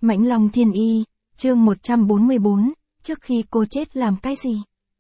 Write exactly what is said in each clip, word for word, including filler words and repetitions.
Mãnh Long Thiên Y, chương một trăm bốn mươi bốn, trước khi cô chết làm cái gì?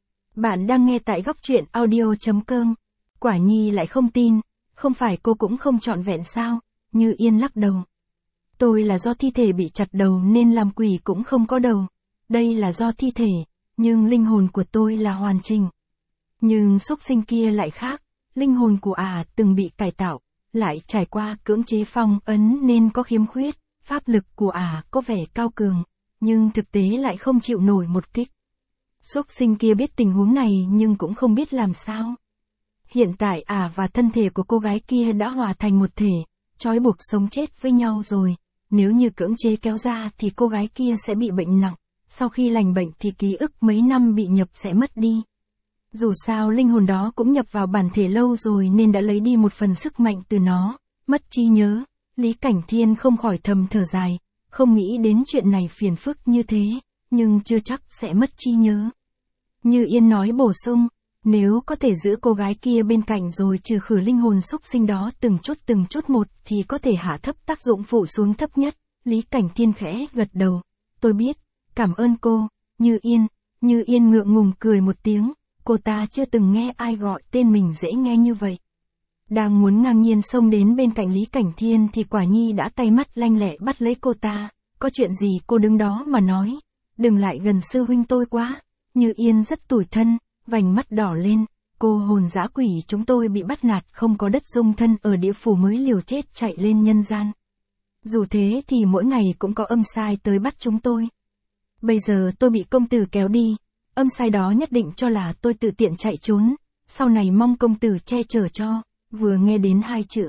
Bạn đang nghe tại góc truyện audio.com. Quả Nhi lại không tin, không phải cô cũng không trọn vẹn sao? Như Yên lắc đầu. Tôi là do thi thể bị chặt đầu nên làm quỷ cũng không có đầu. Đây là do thi thể, nhưng linh hồn của tôi là hoàn chỉnh. Nhưng súc sinh kia lại khác, linh hồn của ả à từng bị cải tạo, lại trải qua cưỡng chế phong ấn nên có khiếm khuyết, pháp lực của ả à có vẻ cao cường, nhưng thực tế lại không chịu nổi một kích. Súc sinh kia biết tình huống này nhưng cũng không biết làm sao. Hiện tại ả à và thân thể của cô gái kia đã hòa thành một thể, trói buộc sống chết với nhau rồi. Nếu như cưỡng chế kéo ra thì cô gái kia sẽ bị bệnh nặng, sau khi lành bệnh thì ký ức mấy năm bị nhập sẽ mất đi. Dù sao linh hồn đó cũng nhập vào bản thể lâu rồi nên đã lấy đi một phần sức mạnh từ nó, mất trí nhớ. Lý Cảnh Thiên không khỏi thầm thở dài, không nghĩ đến chuyện này phiền phức như thế, nhưng chưa chắc sẽ mất trí nhớ. Như Yên nói bổ sung, nếu có thể giữ cô gái kia bên cạnh rồi trừ khử linh hồn xúc sinh đó từng chút từng chút một thì có thể hạ thấp tác dụng phụ xuống thấp nhất. Lý Cảnh Thiên khẽ gật đầu, tôi biết, cảm ơn cô. Như Yên, Như Yên ngượng ngùng cười một tiếng, cô ta chưa từng nghe ai gọi tên mình dễ nghe như vậy. Đang muốn ngang nhiên xông đến bên cạnh Lý Cảnh Thiên thì Quả Nhi đã tay mắt lanh lẹ bắt lấy cô ta, có chuyện gì cô đứng đó mà nói, đừng lại gần sư huynh tôi quá. Như Yên rất tủi thân, vành mắt đỏ lên, cô hồn dã quỷ chúng tôi bị bắt nạt không có đất dung thân ở địa phủ mới liều chết chạy lên nhân gian. Dù thế thì mỗi ngày cũng có âm sai tới bắt chúng tôi. Bây giờ tôi bị công tử kéo đi, âm sai đó nhất định cho là tôi tự tiện chạy trốn, sau này mong công tử che chở cho. Vừa nghe đến hai chữ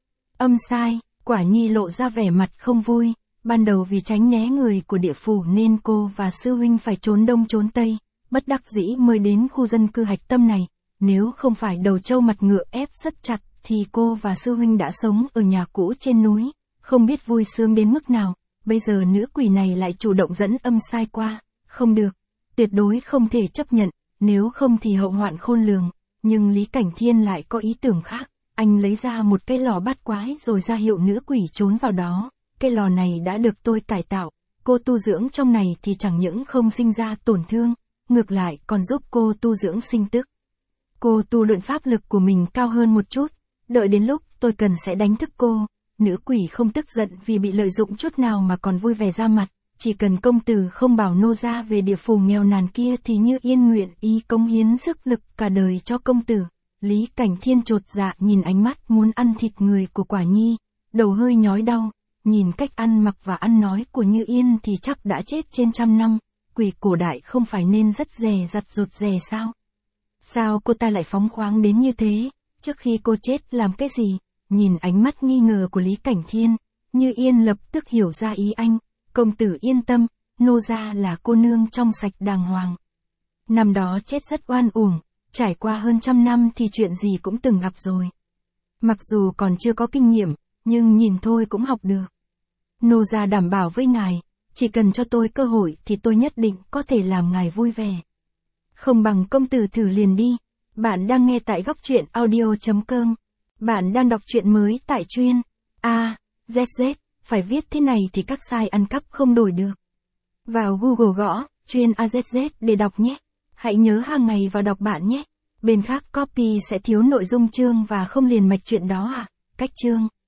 âm sai, Quả Nhi lộ ra vẻ mặt không vui. Ban đầu vì tránh né người của địa phủ nên cô và sư huynh phải trốn đông trốn tây, bất đắc dĩ mới đến khu dân cư hạch tâm này. Nếu không phải đầu trâu mặt ngựa ép rất chặt thì cô và sư huynh đã sống ở nhà cũ trên núi, không biết vui sướng đến mức nào. Bây giờ nữ quỷ này lại chủ động dẫn âm sai qua, không được, tuyệt đối không thể chấp nhận, nếu không thì hậu hoạn khôn lường. Nhưng Lý Cảnh Thiên lại có ý tưởng khác, anh lấy ra một cái lò bát quái rồi ra hiệu nữ quỷ trốn vào đó. Cái lò này đã được tôi cải tạo, cô tu dưỡng trong này thì chẳng những không sinh ra tổn thương, ngược lại còn giúp cô tu dưỡng sinh tức. Cô tu luyện pháp lực của mình cao hơn một chút, đợi đến lúc tôi cần sẽ đánh thức cô. Nữ quỷ không tức giận vì bị lợi dụng chút nào mà còn vui vẻ ra mặt, chỉ cần công tử không bảo nô ra về địa phủ nghèo nàn kia thì Như Yên nguyện ý cống hiến sức lực cả đời cho công tử. Lý Cảnh Thiên chột dạ nhìn ánh mắt muốn ăn thịt người của Quả Nhi, đầu hơi nhói đau, nhìn cách ăn mặc và ăn nói của Như Yên thì chắc đã chết trên trăm năm, quỷ cổ đại không phải nên rất dè dặt rụt rè sao? Sao cô ta lại phóng khoáng đến như thế, trước khi cô chết làm cái gì? Nhìn ánh mắt nghi ngờ của Lý Cảnh Thiên, Như Yên lập tức hiểu ra ý anh, công tử yên tâm, nô gia là cô nương trong sạch đàng hoàng. Năm đó chết rất oan uổng, trải qua hơn trăm năm thì chuyện gì cũng từng gặp rồi. Mặc dù còn chưa có kinh nghiệm, nhưng nhìn thôi cũng học được. Nô gia đảm bảo với ngài, chỉ cần cho tôi cơ hội thì tôi nhất định có thể làm ngài vui vẻ. Không bằng công tử thử liền đi. Bạn đang nghe tại góc truyện audio.com. Bạn đang đọc truyện mới tại truyện A Z Z, phải viết thế này thì các sai ăn cắp không đổi được. Vào Google gõ truyện A Z Z để đọc nhé. Hãy nhớ hàng ngày vào đọc bạn nhé. Bên khác copy sẽ thiếu nội dung chương và không liền mạch chuyện đó à. Cách chương